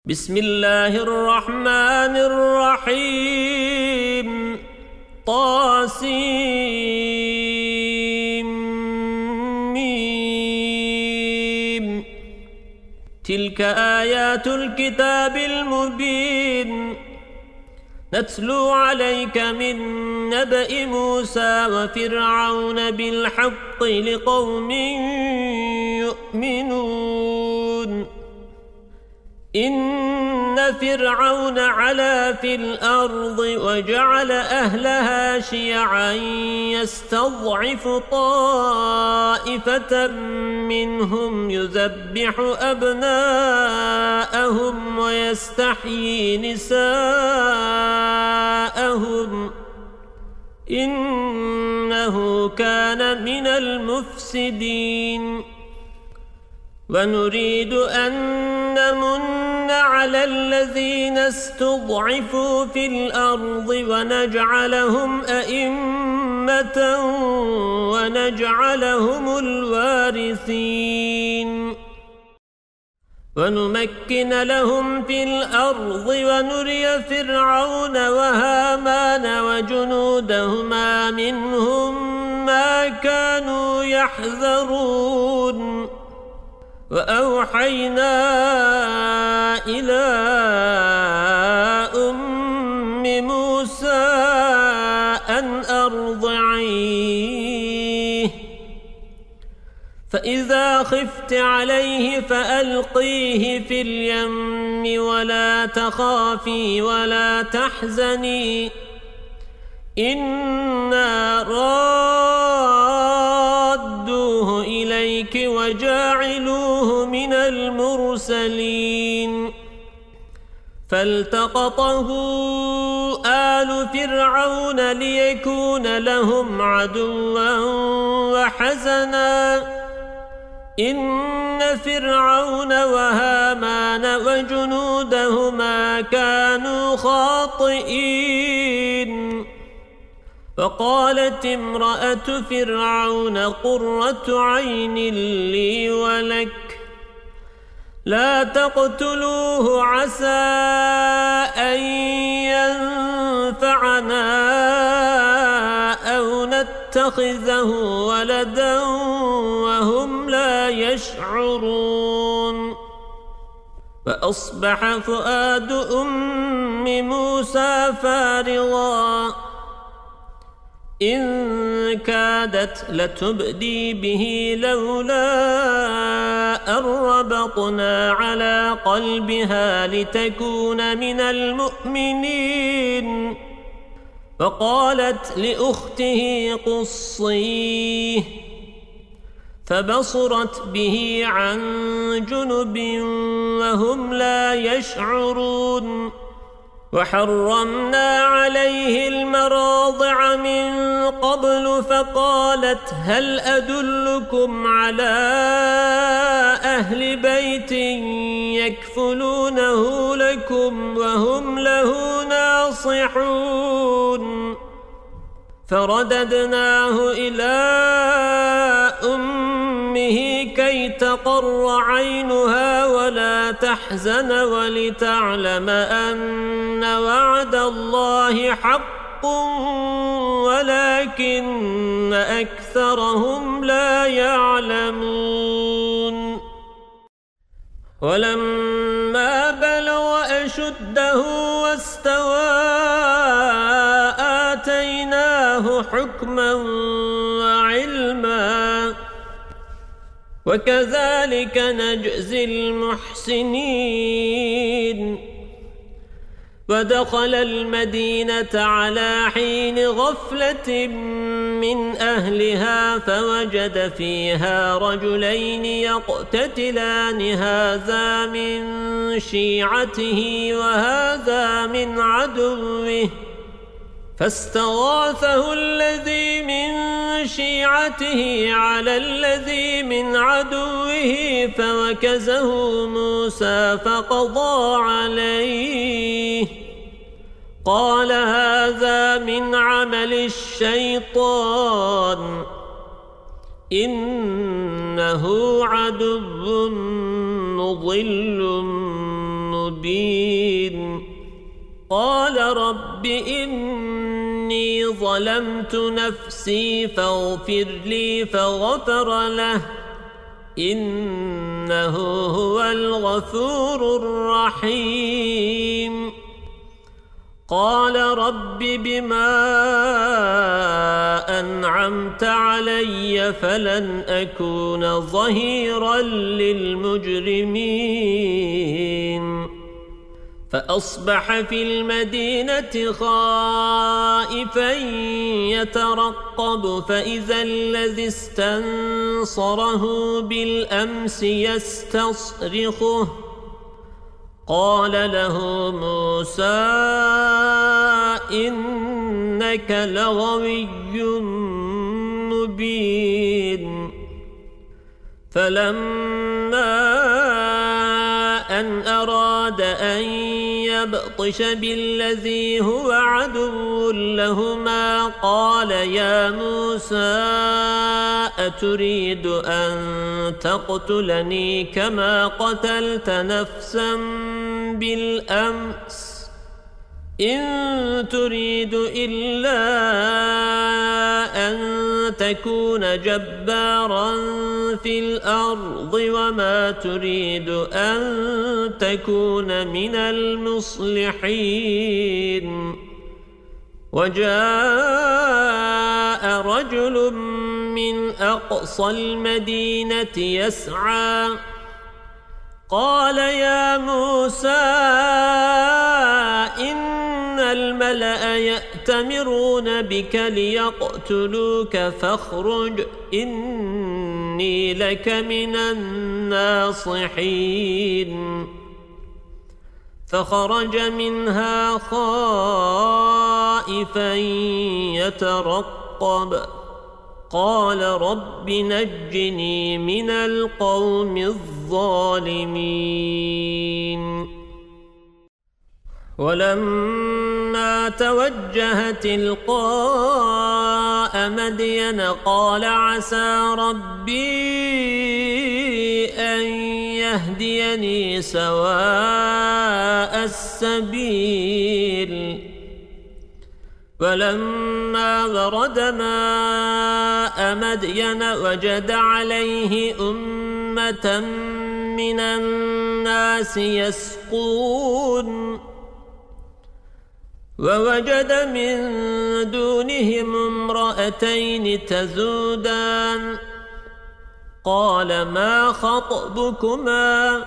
بسم الله الرحمن الرحيم طاسيم تلك آيات الكتاب المبين نتلو عليك من نبأ موسى وفرعون بالحق لقوم يؤمنون إن فرعون علا في الأرض وجعل أهلها شيعا يستضعف طائفة منهم يذبح أبناءهم ويستحيي نساءهم إنه كان من المفسدين ونريد أن نمن على الذين استضعفوا في الأرض ونجعلهم أئمة ونجعلهم الوارثين ونمكن لهم في الأرض ونري فرعون وهامان وجنودهما منهم ما كانوا يحذرون وأوحينا إلى أم موسى أن أرضعيه فإذا خفت عليه فألقيه في اليم ولا تخافي ولا تحزني إنا رادوه إليك وجاعلوه من المرسلين فالتقطه آل فرعون ليكون لهم عدوا وحزنا إن فرعون وهامان وجنودهما كانوا خاطئين فقالت امرأة فرعون قرة عين لي ولك لا تقتلوه عسى أن ينفعنا أو نتخذه ولدا وهم لا يشعرون فأصبح فؤاد أم موسى فارغا إن كادت لتبدي به لولا أن ربطنا على قلبها لتكون من المؤمنين فقالت لأخته قصيه فبصرت به عن جنب وهم لا يشعرون وحرمنا عليه المراضع من قبل فقالت هل أدلكم على أهل بيت يكفلونه لكم وهم له ناصحون فرددناه إلى أمه كي تقر عينها ولا تحزن ولتعلم أن وعد الله حق ولكن أكثرهم لا يعلمون ولما بلغ أشده واستوى آتيناه حكما وعلما وكذلك نجزي المحسنين ودخل المدينة على حين غفلة من أهلها فوجد فيها رجلين يقتتلان هذا من شيعته وهذا من عدوه فاستغاثه الذي من شيعته على الذي من عدوه فوكزه موسى فقضى عليه قال هذا من عمل الشيطان إنه عدو مضل مبين. مبين قال رب إني ظلمت نفسي فاغفر لي فغفر له إنه هو الغفور الرحيم قال رب بما أنعمت علي فلن أكون ظهيرا للمجرمين فأصبح في المدينة خائفا يترقب فإذا الذي استنصره بالأمس يستصرخه قال له موسى إنك لغوي مبين فلما أن أراد أن يبطش بالذي هو عدو لهما قال يا موسى أتريد أن تقتلني كما قتلت نفسا بالأمس إن تريد إلا أن تكون جبارا في الأرض وما تريد أن تكون من المصلحين وجاء رجل من أقصى المدينة يسعى قال يا موسى إن الملأ يأتمرون بك ليقتلوك فاخرج إني لك من الناصحين فخرج منها خائفا يترقب قال رب نجني من القوم الظالمين ولما توجه تلقاء مدين قال عسى ربي أن يهديني سواء السبيل ولما ورد ماء مدين وجد عليه أمة من الناس يسقون ووجد من دونهم امرأتين تذودان قال ما خطبكما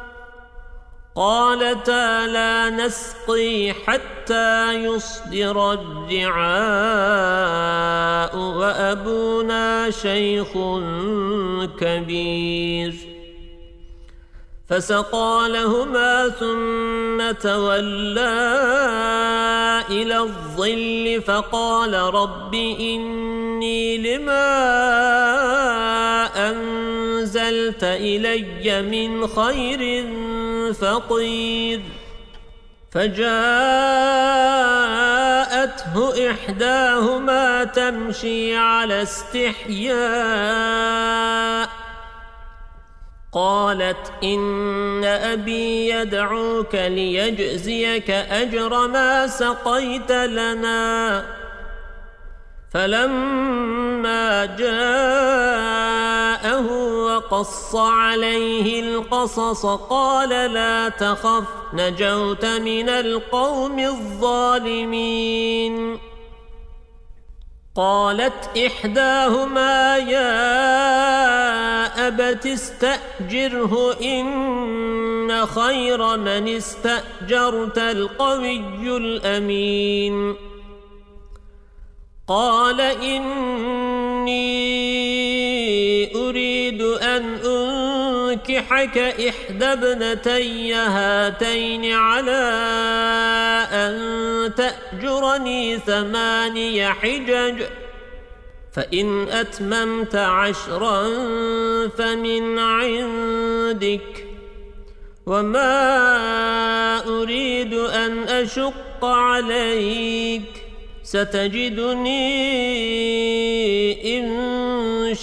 قالتا لا نسقي حتى يصدر الرعاء وأبونا شيخ كبير فسقى لهما ثم تولى إلى الظل فقال رب إني لما أنزلت إلي من خير فقير فجاءته إحداهما تمشي على استحياء قالت إن أبي يدعوك ليجزيك أجر ما سقيت لنا فلما جاءه وقص عليه القصص قال لا تخف نجوت من القوم الظالمين قالت إحداهما يا أبت استأجره إن خير من استأجرت القوي الأمين قال إني أريد أن أنكحك إحدى ابنتي هاتين على أن تأجرني 8 حجج فإن أتممت 10 فمن عندك وما أريد أن أشق عليك ستجدني إن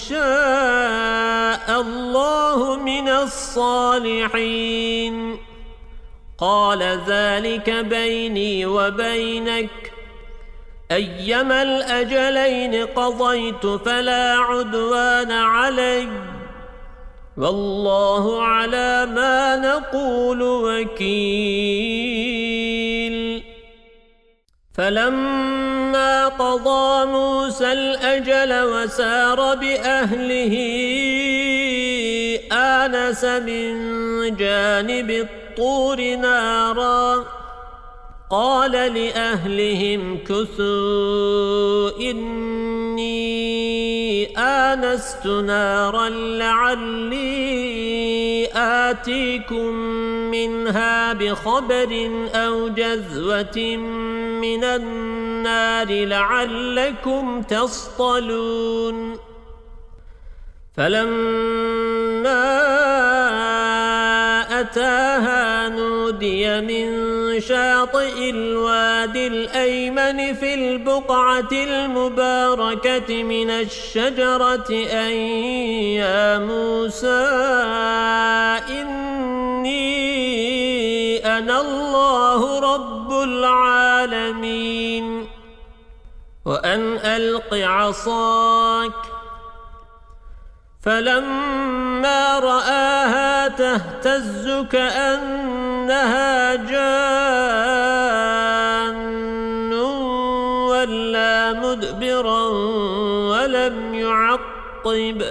شاء الله من الصالحين قال ذلك بيني وبينك أيما الأجلين قضيت فلا عدوان علي والله على ما نقول وكيل. فلما قضى موسى الأجل وسار بأهله آنس من جانب الطور نارا قال لأهلهم كثوا إني آنست نارا لعلي آتيكم منها بخبر أو جذوة من النار لعلكم تصطلون. فلما أتاها نودي من شاطئ الوادي الأيمن في البقعة المباركة من الشجرة أن يا موسى إني أنا الله رب العالمين وأن ألق عصاك. فلما رآها تهتز كأنها جان ولا مدبرا ولم يعقب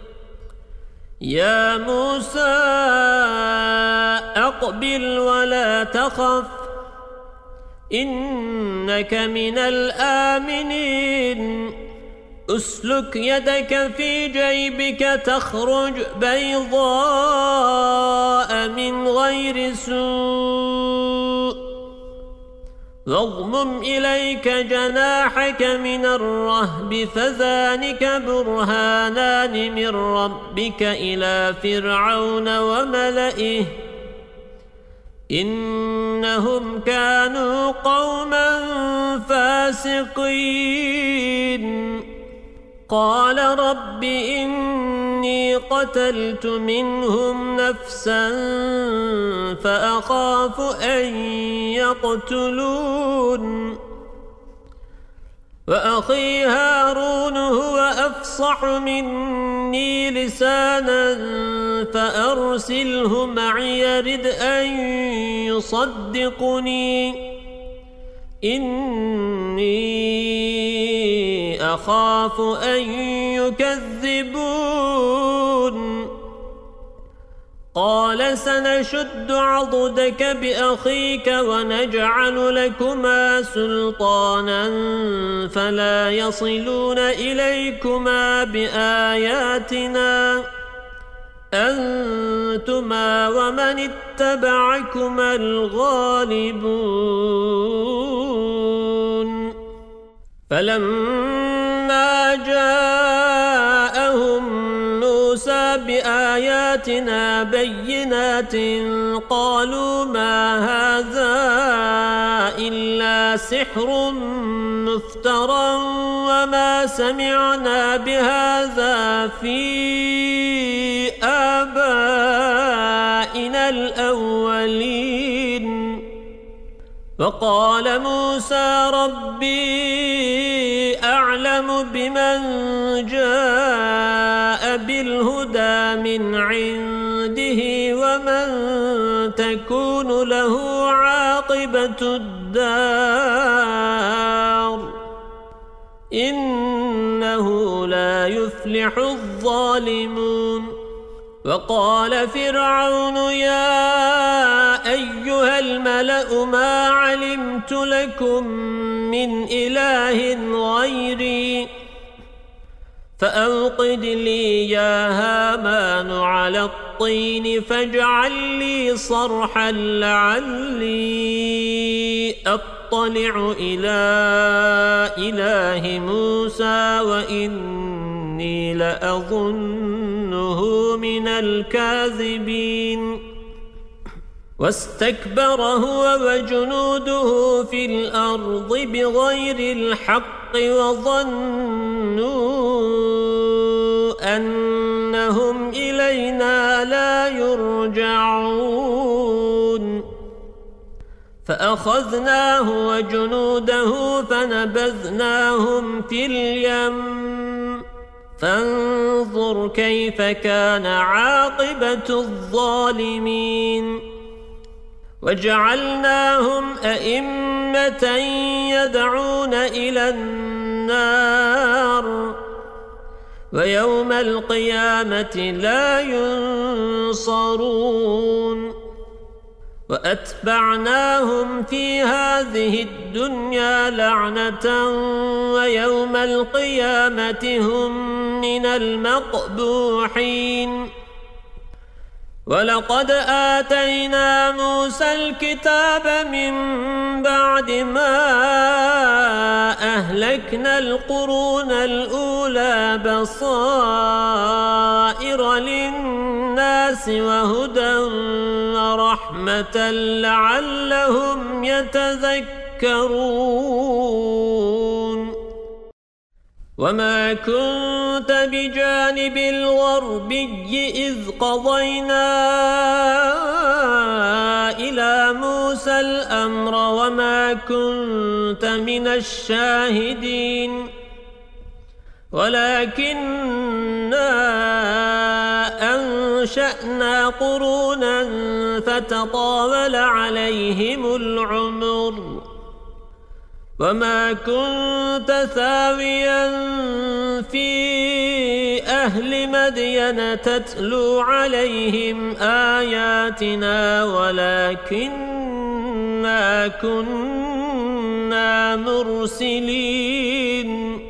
يا موسى أقبل ولا تخف إنك من الآمنين. أسلك يدك في جيبك تخرج بيضاء من غير سوء واضمم إليك جناحك من الرهب فذلك برهانان من ربك إلى فرعون وملئه إنهم كانوا قوما فاسقين. قال رب إني قتلت منهم نفسا فأخاف أن يقتلون وأخي هارون هو أفصح مني لسانا فأرسله معي يرد أن يصدقني إني أخاف أن يكذبون. قال سنشد عضدك بأخيك ونجعل لكما سلطانا فلا يصلون إليكما بآياتنا أنتما ومن اتبعكما الغالبون. فلما جاءهم موسى بآياتنا بينات قالوا ما هذا إلا سحر مفترى وما سمعنا بهذا في آبائنا الأولين. وقال موسى ربي أعلم بمن جاء بالهدى من عنده ومن تكون له عاقبة الدار إنه لا يفلح الظالمون. وقال فرعون يا أيها الملأ ما علمت لكم من إله غيري فأوقد لي يا هامان على الطين فاجعل لي صرحا لعلي أطلع إلى إله موسى وإني لأظنه من الكاذبين. واستكبر هو وجنوده في الأرض بغير الحق وظنوا أنهم إلينا لا يرجعون. فأخذناه وجنوده فنبذناهم في اليم فانظر كيف كان عاقبة الظالمين وجعلناهم أئمة يدعون إلى النار ويوم القيامة لا ينصرون وأتبعناهم في هذه الدنيا لعنة ويوم القيامة هم من المقبوحين ولقد آتينا موسى الكتاب من بعد ما أهلكنا القرون الأولى بصائر للناس وهدى ورحمة لعلهم يتذكرون وما كنت بجانب الغربي إذ قضينا إلى موسى الأمر وما كنت من الشاهدين ولكننا أنشأنا قرونا فتطاول عليهم العمر وما كنت ثاويا في أهل مدين تتلو عليهم آياتنا ولكننا كنا مرسلين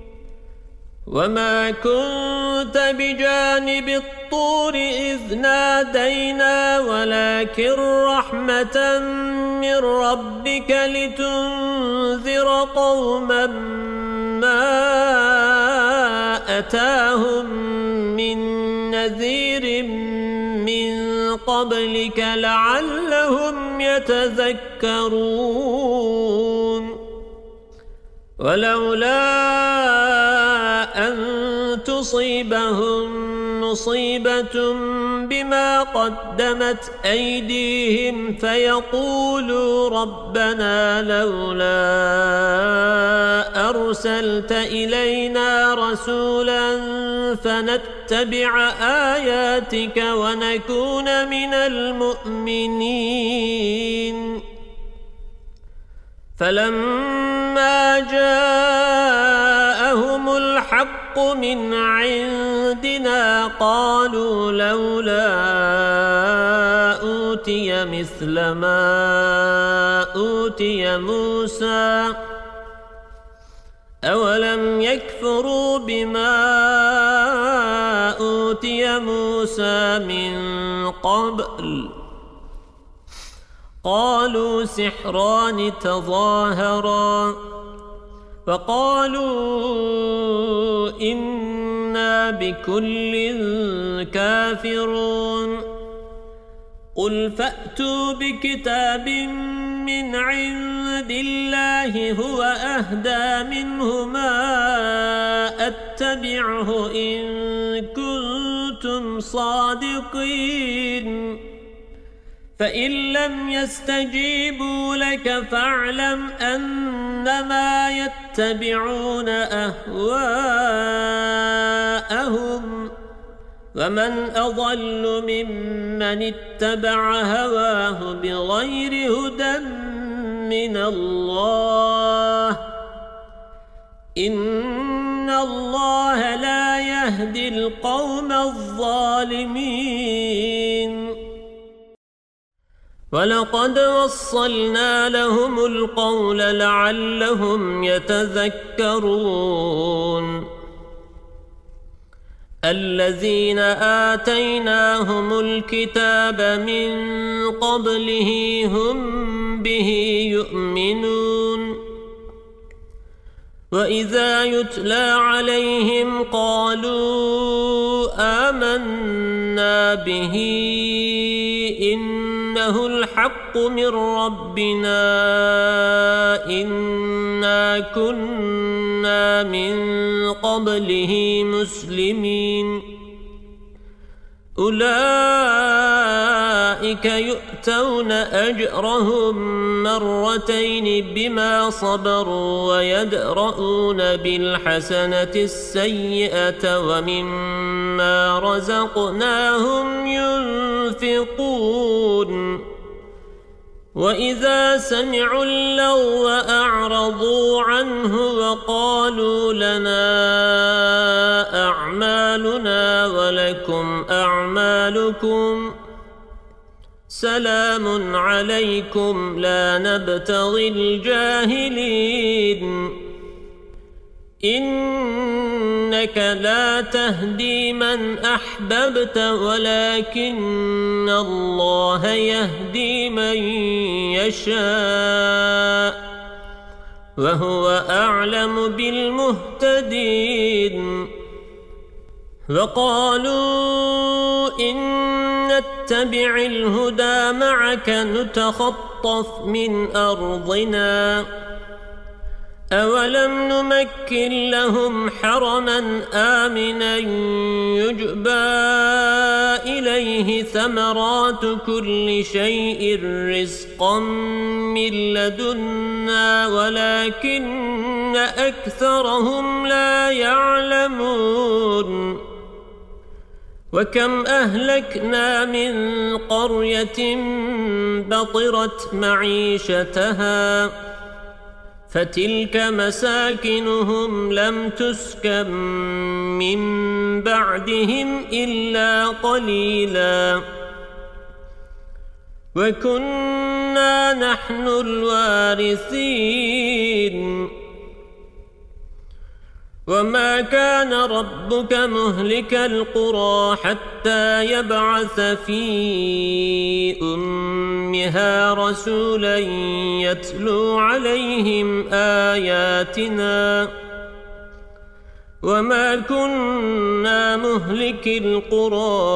وما كنت بجانب الطور إذ نادينا ولكن رحمة من ربك لتنذر قوما ما أتاهم من نذير من قبلك لعلهم يتذكرون ولولا أن تصيبهم مصيبة بما قدمت أيديهم فيقولوا ربنا لولا أرسلت إلينا رسولا فنتبع آياتك ونكون من المؤمنين فلما جاءهم الحق من عندنا قالوا لولا أوتي مثل ما أوتي موسى أولم يكفروا بما أوتي موسى من قبل قالوا سحران تظاهرا وقالوا إنا بكل كافرون قل فأتوا بكتاب من عند الله هو أهدى منهما أتبعه إن كنتم صادقين فإن لم يستجيبوا لك فاعلم أنما يتبعون أهواءهم ومن أضل ممن اتبع هواه بغير هدى من الله إن الله لا يهدي القوم الظالمين ولقد وصلنا لهم القول لعلهم يتذكرون الذين آتيناهم الكتاب من قبله هم به يؤمنون وإذا يتلى عليهم قالوا آمنا به إنه الحق من ربنا إنا كنا من قبله مسلمين أولئك يؤتون أجرهم مرتين بما صبروا ويدرؤون بالحسنة السيئة ومما رزقناهم ينفقون وإذا سمعوا اللغو أعرضوا عنه وقالوا لنا أعمالنا ولكم أعمالكم سلام عليكم لا نبتغي الجاهلين إنك لا تهدي من أحببت ولكن الله يهدي من يشاء وهو أعلم بالمهتدين وقالوا إن نتبع الهدى معك نتخطف من أرضنا أولم نمكن لهم حرما آمنا يجبى إليه ثمرات كل شيء رزقا من لدنا ولكن أكثرهم لا يعلمون وكم أهلكنا من قرية بطرت معيشتها فتلك مساكنهم لم تسكن من بعدهم إلا قليلا وكنا نحن الوارثين وما كان ربك مهلك القرى حتى يبعث في أمها رسولا يتلو عليهم آياتنا وما كنا مهلك القرى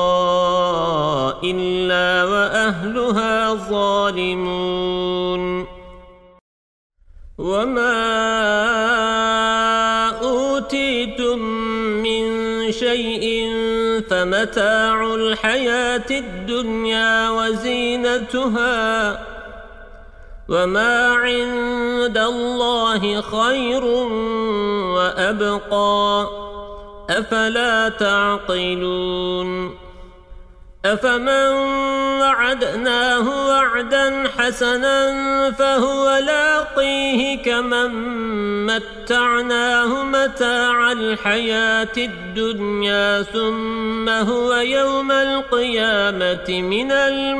إلا وأهلها ظالمون وما أوتيتم من شيء فمتاع الحياة الدنيا وزينتها وما عند الله خير وأبقى أفلا تعقلون أفمن وعدناه وعدا حسنا فهو لاقيه كمن متعناه متاع الحياة الدنيا ثم هو يوم القيامة من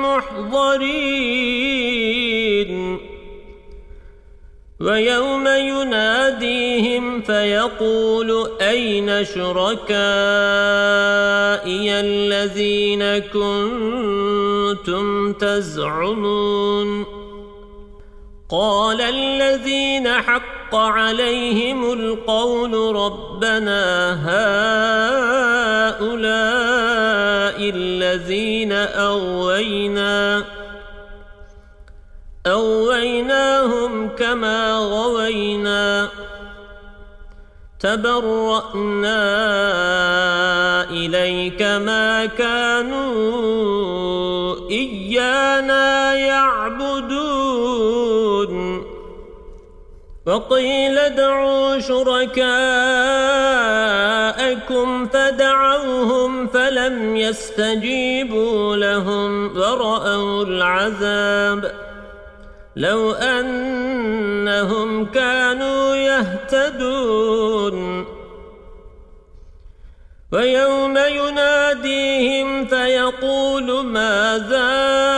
المحضرين ويوم يناديهم فيقول أين شركائي الذين كنتم تزعمون قال الذين حق عليهم القول ربنا هؤلاء الذين أغويناهم كما غوينا تبرأنا إليك ما كانوا إيانا يعبدون وقيل ادعوا شركاءكم فدعوهم فلم يستجيبوا لهم ورأوا العذاب لو أنهم كانوا يهتدون ويوم يناديهم فيقول ماذا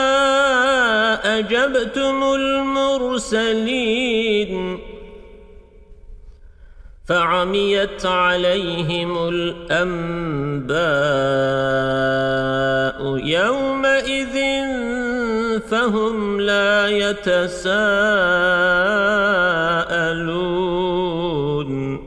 أجبتم المرسلين فعميت عليهم الأنباء يومئذ فهم لا يتساءلون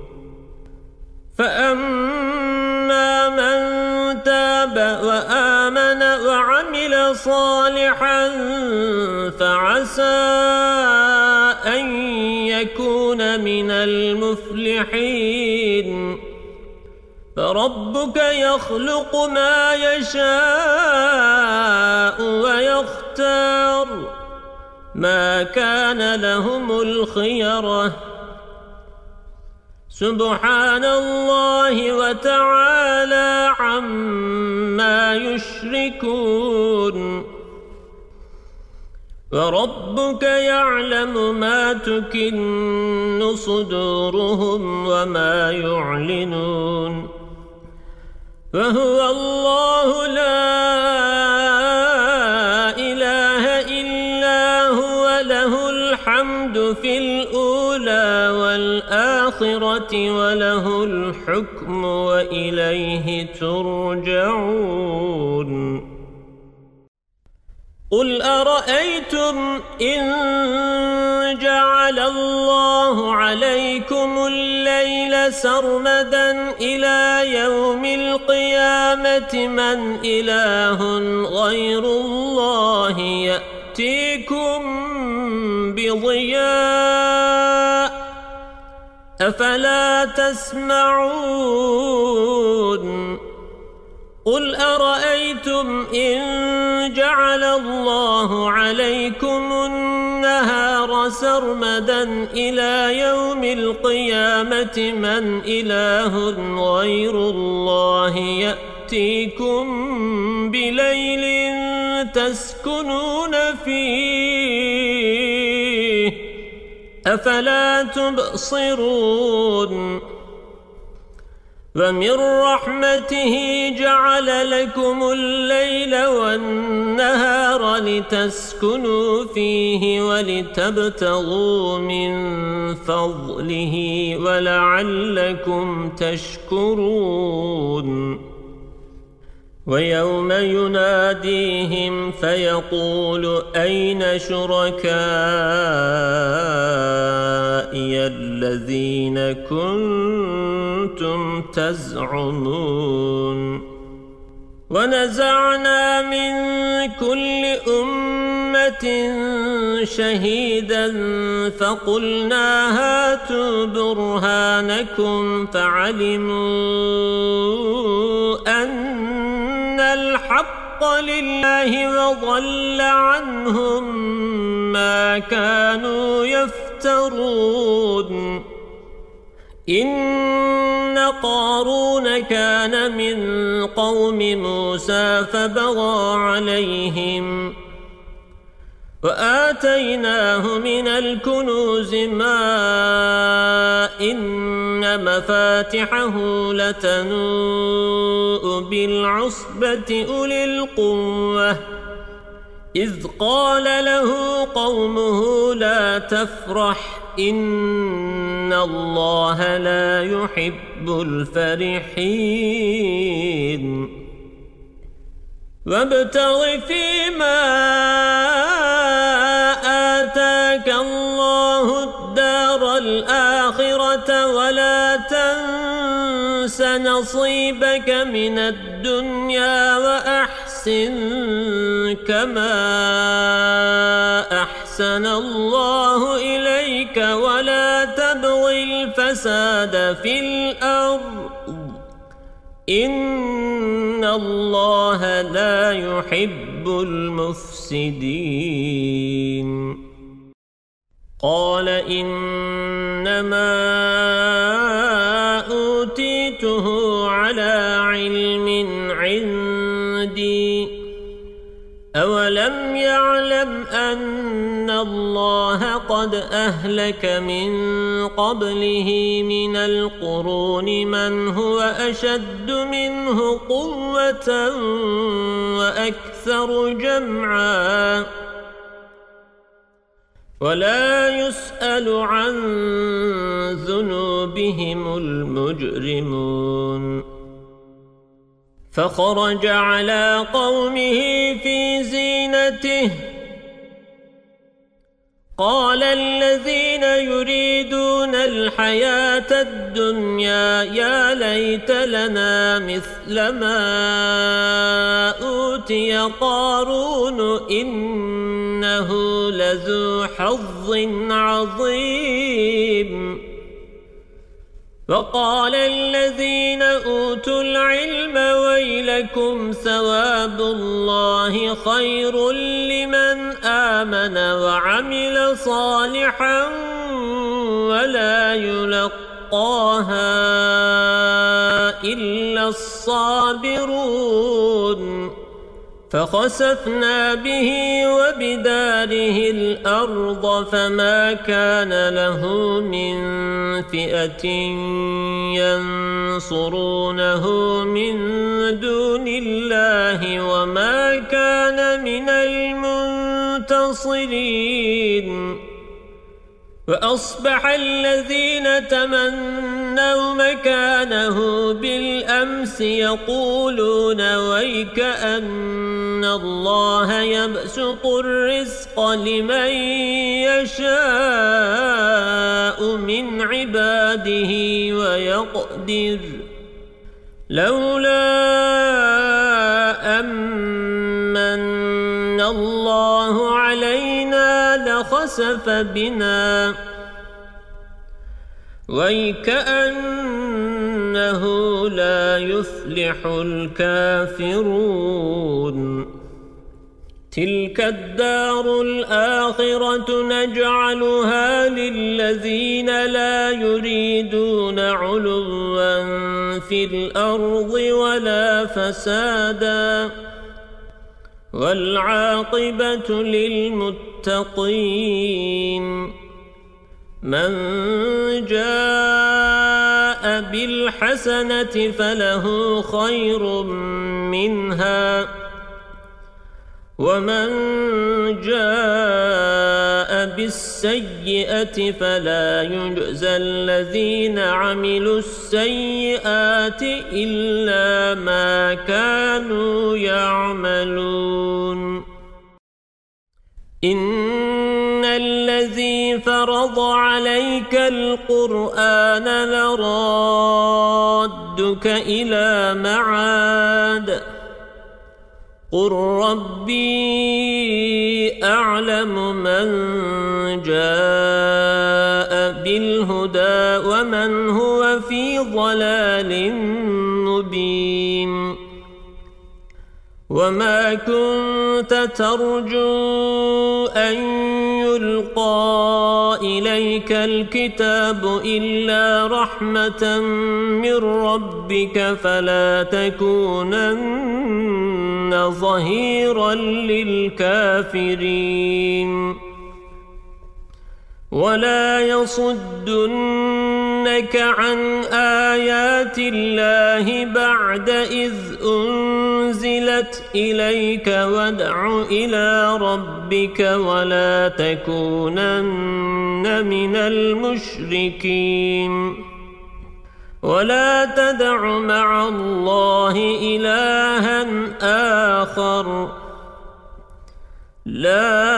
فأما من تاب وآمن وعمل صالحا فعسى أن يكون من المفلحين ربك يخلق ما يشاء ويختار ما كان لهم الخيرة سبحان الله وتعالى عما يشركون وربك يعلم ما تكن صدورهم وما يعلنون وهو الله لا إله إلا هو له الحمد في الأولى والآخرة وله الحكم وإليه ترجعون قل أرأيتم إن جعل الله عليكم الليل سرمدا إلى يوم القيامة من إله غير الله يأتيكم بضياء أفلا تسمعون قل أرأيتم إن جعل الله عليكم النهار سرمدا إلى يوم القيامة من إله غير الله يأتيكم بليل تسكنون فيه أفلا تبصرون ومن رحمته جعل لكم الليل والنهار لتسكنوا فيه ولتبتغوا من فضله ولعلكم تشكرون ويوم يناديهم فيقول أين شركائي الذين كنتم تزعمون ونزعنا من كل أمة شهيدا فقلنا هاتوا برهانكم فعلموا أن الحق لله وضل عنهم ما كانوا يفترون إن قارون كان من قوم موسى فبغى عليهم وآتيناه من الكنوز ما إن مفاتحه لتنوء بالعصبة أولي القوة إذ قال له قومه لا تفرح إن الله لا يحب الفرحين وابتغ فيما آتاك الله الدار الآخرة ولا تنس نصيبك من الدنيا وأحسن كما أحسن الله إليك ولا تبغ الفساد في الأرض إن الله لا يحب المفسدين قال إنما أوتيته على علم عندي أولم يعلم أن الله قد أهلك من قبله من القرون من هو أشد منه قوة وأكثر جمعا ولا يسأل عن ذنوبهم المجرمون فخرج على قومه في زينته قال الذين يريدون الحياة الدنيا يا ليت لنا مثل ما أوتي قارون إنه لذو حظ عظيم وقال الذين أوتوا العلم ويلكم ثواب الله خير لمن آمن وعمل صالحا ولا يلقاها إلا الصابرون فخسفنا به وبداره الأرض فما كان له من فئة ينصرونه من دون الله وما كان من المنتصرين وأصبح الذين تمنوا مكانه بالأمس يقولون ويكأن الله يبسط الرزق لمن يشاء من عباده ويقدر لولا أمن الله علينا لخسف بنا ويكأنه لا يفلح الكافرون تلك الدار الآخرة نجعلها للذين لا يريدون علوا في الأرض ولا فسادا والعاقبة للمتقين من جاء بالحسنة فله خير منها ومن جاء بالسيئة فلا يجزى الذين عملوا السيئات إلا ما كانوا يعملون إن الذي فرض عليك القرآن لرادك إلى معاد قل ربي أعلم من جاء بالهدى ومن هو في ضلال مبين وما كنت ترجو أن يلقى إليك الكتاب إلا رحمة من ربك فلا تكونن ظهيرا للكافرين ولا يصدنك عن آيات الله بعد إذ أنزلت إليك وادع إلى ربك ولا تكونن من المشركين ولا تدع مع الله إلها آخر لا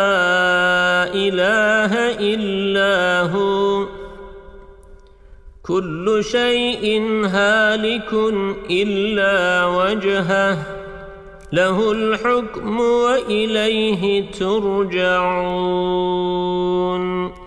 إله إلا هو كل شيء هالك إلا وجهه له الحكم وإليه ترجعون